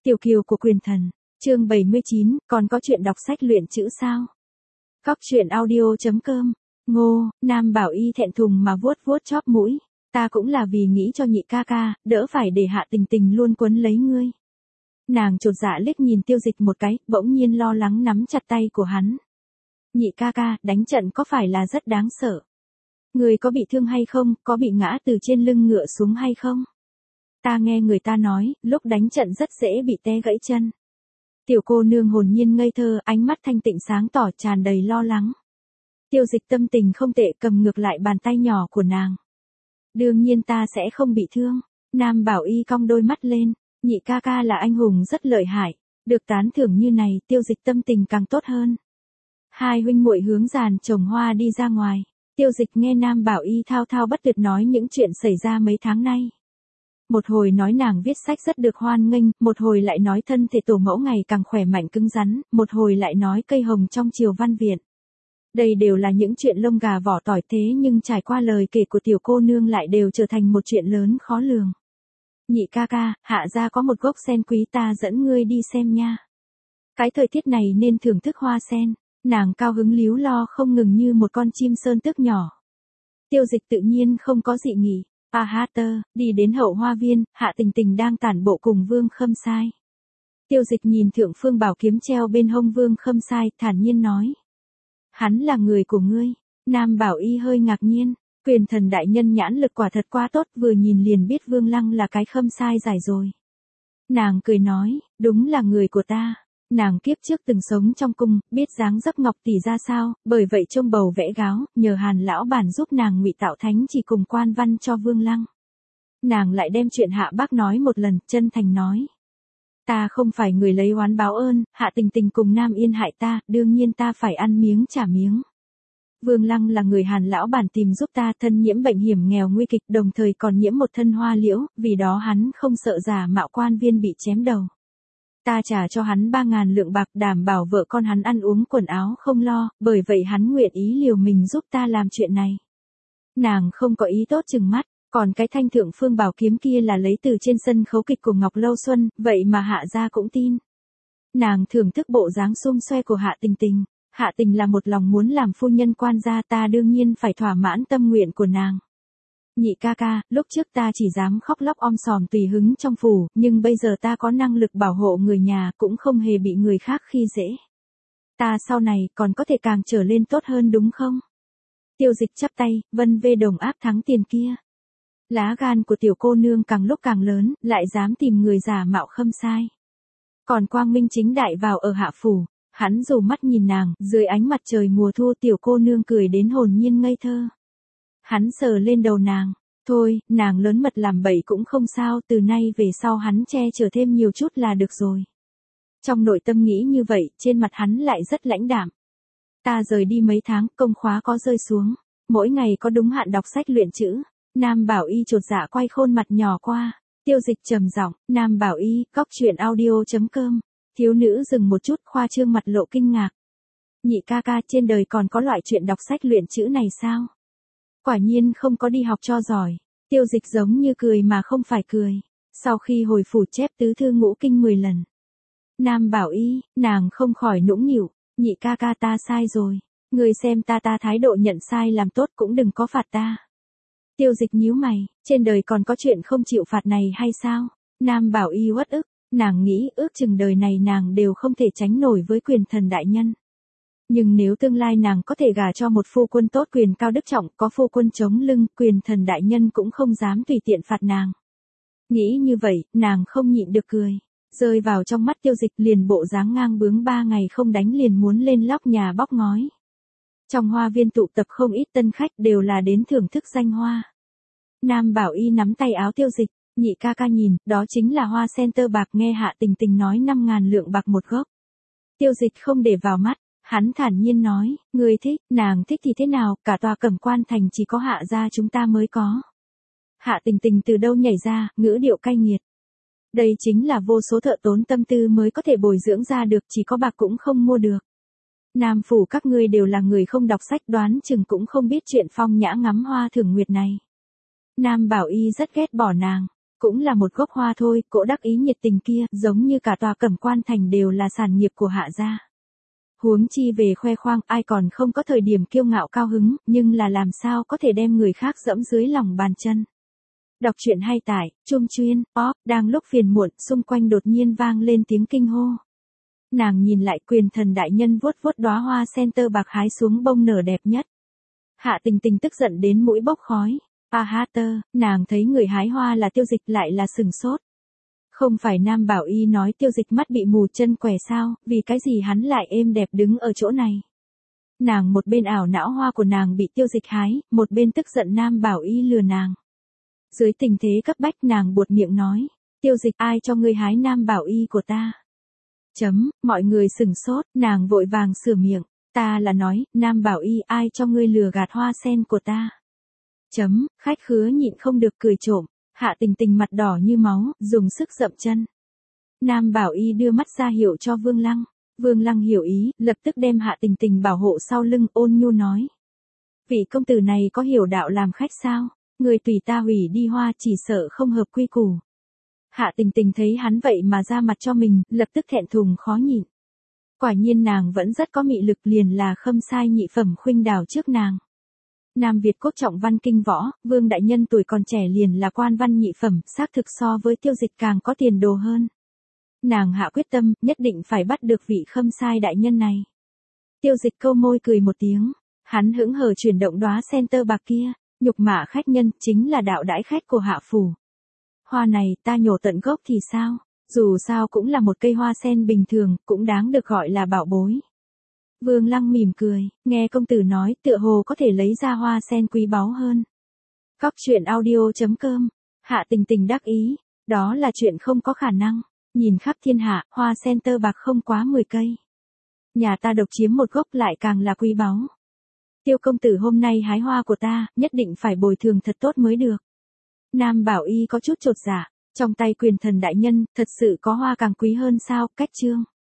Tiểu kiều của quyền thần, chương 79, còn có chuyện đọc sách luyện chữ sao? Góc truyện audio.com, Ngô, Nam Bảo Y thẹn thùng mà vuốt vuốt chóp mũi, ta cũng là vì nghĩ cho nhị ca ca, đỡ phải để Hạ Tình Tình luôn quấn lấy ngươi. Nàng chột dạ liếc nhìn Tiêu Dịch một cái, bỗng nhiên lo lắng nắm chặt tay của hắn. Nhị ca ca, đánh trận có phải là rất đáng sợ? Ngươi có bị thương hay không, có bị ngã từ trên lưng ngựa xuống hay không? Ta nghe người ta nói, lúc đánh trận rất dễ bị té gãy chân. Tiểu cô nương hồn nhiên ngây thơ, ánh mắt thanh tịnh sáng tỏ tràn đầy lo lắng. Tiêu Dịch tâm tình không tệ, cầm ngược lại bàn tay nhỏ của nàng. Đương nhiên ta sẽ không bị thương. Nam Bảo Y cong đôi mắt lên, nhị ca ca là anh hùng rất lợi hại, được tán thưởng như này, Tiêu Dịch tâm tình càng tốt hơn. Hai huynh muội hướng giàn trồng hoa đi ra ngoài. Tiêu Dịch nghe Nam Bảo Y thao thao bất tuyệt nói những chuyện xảy ra mấy tháng nay. Một hồi nói nàng viết sách rất được hoan nghênh, một hồi lại nói thân thể tổ mẫu ngày càng khỏe mạnh cứng rắn, một hồi lại nói cây hồng trong triều văn viện. Đây đều là những chuyện lông gà vỏ tỏi, thế nhưng trải qua lời kể của tiểu cô nương lại đều trở thành một chuyện lớn khó lường. Nhị ca ca, Hạ gia có một gốc sen quý, ta dẫn ngươi đi xem nha. Cái thời tiết này nên thưởng thức hoa sen. Nàng cao hứng líu lo không ngừng như một con chim sơn tước nhỏ. Tiêu Dịch tự nhiên không có dị nghị. Đi đến hậu hoa viên, Hạ Tình Tình đang tản bộ cùng Vương Khâm Sai. Tiêu Dịch nhìn thượng phương bảo kiếm treo bên hông Vương Khâm Sai, thản nhiên nói. Hắn là người của ngươi. Nam Bảo Y hơi ngạc nhiên, quyền thần đại nhân nhãn lực quả thật quá tốt, vừa nhìn liền biết Vương Lăng là cái Khâm Sai giải rồi. Nàng cười nói, đúng là người của ta. Nàng kiếp trước từng sống trong cung, biết dáng dấp Ngọc tỷ ra sao, bởi vậy trông bầu vẽ gáo, nhờ Hàn lão bản giúp nàng ngụy tạo thánh chỉ cùng quan văn cho Vương Lăng. Nàng lại đem chuyện Hạ Bác nói một lần, chân thành nói. Ta không phải người lấy oán báo ơn, Hạ Tình Tình cùng Nam Yên hại ta, đương nhiên ta phải ăn miếng trả miếng. Vương Lăng là người Hàn lão bản tìm giúp ta, thân nhiễm bệnh hiểm nghèo nguy kịch, đồng thời còn nhiễm một thân hoa liễu, vì đó hắn không sợ giả mạo quan viên bị chém đầu. Ta trả cho hắn 3.000 lượng bạc, đảm bảo vợ con hắn ăn uống quần áo không lo, bởi vậy hắn nguyện ý liều mình giúp ta làm chuyện này. Nàng không có ý tốt chừng mắt, còn cái thanh thượng phương bảo kiếm kia là lấy từ trên sân khấu kịch của Ngọc Lâu Xuân, vậy mà Hạ gia cũng tin. Nàng thưởng thức bộ dáng xum xoe của Hạ Tình Tình. Hạ Tình là một lòng muốn làm phu nhân quan gia, ta đương nhiên phải thỏa mãn tâm nguyện của nàng. Nhị ca ca, lúc trước ta chỉ dám khóc lóc om sòm tùy hứng trong phủ, nhưng bây giờ ta có năng lực bảo hộ người nhà, cũng không hề bị người khác khi dễ. Ta sau này còn có thể càng trở lên tốt hơn đúng không? Tiêu Dịch chắp tay, vân vê đồng áp thắng tiền kia. Lá gan của tiểu cô nương càng lúc càng lớn, lại dám tìm người giả mạo Khâm Sai. Còn quang minh chính đại vào ở Hạ phủ, hắn dù mắt nhìn nàng, dưới ánh mặt trời mùa thu tiểu cô nương cười đến hồn nhiên ngây thơ. Hắn sờ lên đầu nàng, thôi, nàng lớn mật làm bậy cũng không sao, từ nay về sau hắn che chở thêm nhiều chút là được rồi. Trong nội tâm nghĩ như vậy, trên mặt hắn lại rất lãnh đạm. Ta rời đi mấy tháng, công khóa có rơi xuống, mỗi ngày có đúng hạn đọc sách luyện chữ. Nam Bảo Y chột dạ quay khuôn mặt nhỏ qua, Tiêu Dịch trầm giọng, Nam Bảo Y, góc truyện audio.com. Thiếu nữ dừng một chút, khoa trương mặt lộ kinh ngạc. Nhị ca ca, trên đời còn có loại chuyện đọc sách luyện chữ này sao? Quả nhiên không có đi học cho giỏi. Tiêu Dịch giống như cười mà không phải cười. Sau khi hồi phủ chép tứ thư ngũ kinh 10 lần. Nam Bảo Y, nàng không khỏi nũng nịu, nhị ca ca ta sai rồi. Người xem ta thái độ nhận sai làm tốt cũng đừng có phạt ta. Tiêu Dịch nhíu mày, trên đời còn có chuyện không chịu phạt này hay sao? Nam Bảo Y uất ức, nàng nghĩ ước chừng đời này nàng đều không thể tránh nổi với quyền thần đại nhân. Nhưng nếu tương lai nàng có thể gả cho một phu quân tốt quyền cao đức trọng, có phu quân chống lưng, quyền thần đại nhân cũng không dám tùy tiện phạt nàng. Nghĩ như vậy, nàng không nhịn được cười. Rơi vào trong mắt Tiêu Dịch liền bộ dáng ngang bướng 3 ngày không đánh liền muốn lên lóc nhà bóc ngói. Trong hoa viên tụ tập không ít tân khách đều là đến thưởng thức danh hoa. Nam Bảo Y nắm tay áo Tiêu Dịch, nhị ca ca nhìn, đó chính là hoa sen tơ bạc, nghe Hạ Tình Tình nói 5.000 lượng bạc một gốc. Tiêu Dịch không để vào mắt. Hắn thản nhiên nói, người thích, nàng thích thì thế nào, cả tòa Cẩm Quan thành chỉ có Hạ gia chúng ta mới có. Hạ Tình Tình từ đâu nhảy ra, ngữ điệu cay nghiệt. Đây chính là vô số thợ tốn tâm tư mới có thể bồi dưỡng ra được, chỉ có bạc cũng không mua được. Nam phủ các ngươi đều là người không đọc sách, đoán chừng cũng không biết chuyện phong nhã ngắm hoa thưởng nguyệt này. Nam Bảo Y rất ghét bỏ nàng. Cũng là một gốc hoa thôi, cỗ đắc ý nhiệt tình kia, giống như cả tòa Cẩm Quan thành đều là sản nghiệp của Hạ gia. Huống chi về khoe khoang, ai còn không có thời điểm kiêu ngạo cao hứng, nhưng là làm sao có thể đem người khác dẫm dưới lòng bàn chân. Đọc truyện hay tải, Trung Chuyên, đang lúc phiền muộn, xung quanh đột nhiên vang lên tiếng kinh hô. Nàng nhìn lại, Quyền Thần đại nhân vuốt vuốt đóa hoa sen tơ bạc hái xuống bông nở đẹp nhất. Hạ Tình Tình tức giận đến mũi bốc khói. Nàng thấy người hái hoa là Tiêu Dịch lại là sừng sốt. Không phải Nam Bảo Y nói Tiêu Dịch mắt bị mù chân quẻ sao, vì cái gì hắn lại êm đẹp đứng ở chỗ này. Nàng một bên ảo não hoa của nàng bị Tiêu Dịch hái, một bên tức giận Nam Bảo Y lừa nàng. Dưới tình thế cấp bách nàng buột miệng nói, Tiêu Dịch, ai cho ngươi hái Nam Bảo Y của ta? Mọi người sừng sốt, nàng vội vàng sửa miệng, ta là nói, Nam Bảo Y, ai cho ngươi lừa gạt hoa sen của ta? Khách khứa nhịn không được cười trộm, Hạ Tình Tình mặt đỏ như máu, dùng sức dậm chân. Nam Bảo Y đưa mắt ra hiệu cho Vương Lăng. Vương Lăng hiểu ý, lập tức đem Hạ Tình Tình bảo hộ sau lưng, ôn nhu nói. Vị công tử này có hiểu đạo làm khách sao? Người tùy ta hủy đi hoa, chỉ sợ không hợp quy củ. Hạ Tình Tình thấy hắn vậy mà ra mặt cho mình, lập tức thẹn thùng khó nhịn. Quả nhiên nàng vẫn rất có mị lực, liền là Khâm Sai nhị phẩm khuynh đảo trước nàng. Nam Việt quốc trọng văn kinh võ, Vương đại nhân tuổi còn trẻ liền là quan văn nhị phẩm, xác thực so với Tiêu Dịch càng có tiền đồ hơn. Nàng hạ quyết tâm, nhất định phải bắt được vị Khâm Sai đại nhân này. Tiêu Dịch câu môi cười một tiếng, hắn hững hờ chuyển động đóa sen tơ bạc kia, nhục mạ khách nhân, chính là đạo đãi khách của hạ phủ. Hoa này ta nhổ tận gốc thì sao, dù sao cũng là một cây hoa sen bình thường, cũng đáng được gọi là bảo bối. Vương Lăng mỉm cười, nghe công tử nói tựa hồ có thể lấy ra hoa sen quý báu hơn. Góc truyện audio.com, Hạ Tình Tình đắc ý, đó là chuyện không có khả năng, nhìn khắp thiên hạ, hoa sen tơ bạc không quá 10 cây. Nhà ta độc chiếm một gốc lại càng là quý báu. Tiêu công tử hôm nay hái hoa của ta, nhất định phải bồi thường thật tốt mới được. Nam Bảo Y có chút chột dạ, trong tay Quyền Thần đại nhân, thật sự có hoa càng quý hơn sao, cách chương.